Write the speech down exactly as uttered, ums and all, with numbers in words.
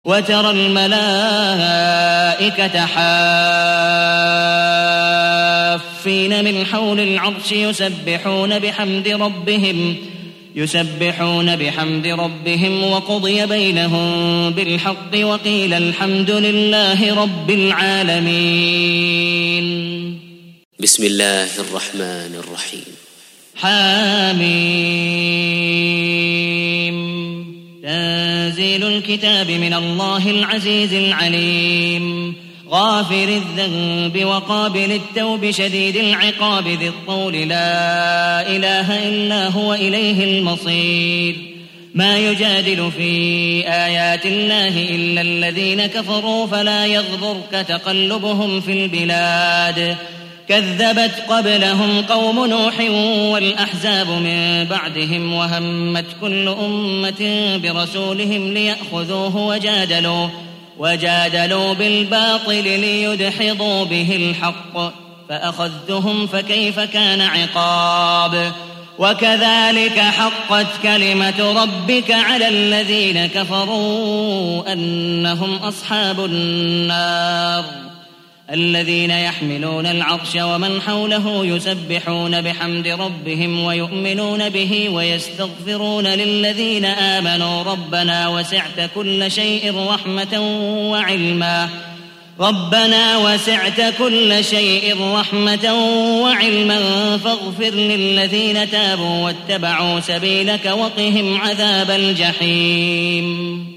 وترى الملائكة حافين من حول العرش يسبحون بحمد ربهم يسبحون بحمد ربهم وقضي بينهم بالحق وقيل الحمد لله رب العالمين. بسم الله الرحمن الرحيم. حاميم. تنزيل الكتاب من الله العزيز العليم غافر الذنب وقابل التوب شديد العقاب ذي الطول لا إله إلا هو إليه المصير. ما يجادل في آيات الله إلا الذين كفروا فلا يغضرك تقلبهم في البلاد. كذبت قبلهم قوم نوح والأحزاب من بعدهم وهمت كل أمة برسولهم ليأخذوه وجادلوا وجادلوا بالباطل ليدحضوا به الحق فأخذتهم فكيف كان عقاب. وكذلك حقت كلمة ربك على الذين كفروا أنهم أصحاب النار. الذين يحملون العرش ومن حوله يسبحون بحمد ربهم ويؤمنون به ويستغفرون للذين آمنوا ربنا وسعت كل شيء رحمة وعلما ربنا وسعت كل شيء رحمة وعلما فاغفر للذين تابوا واتبعوا سبيلك وقهم عذاب الجحيم.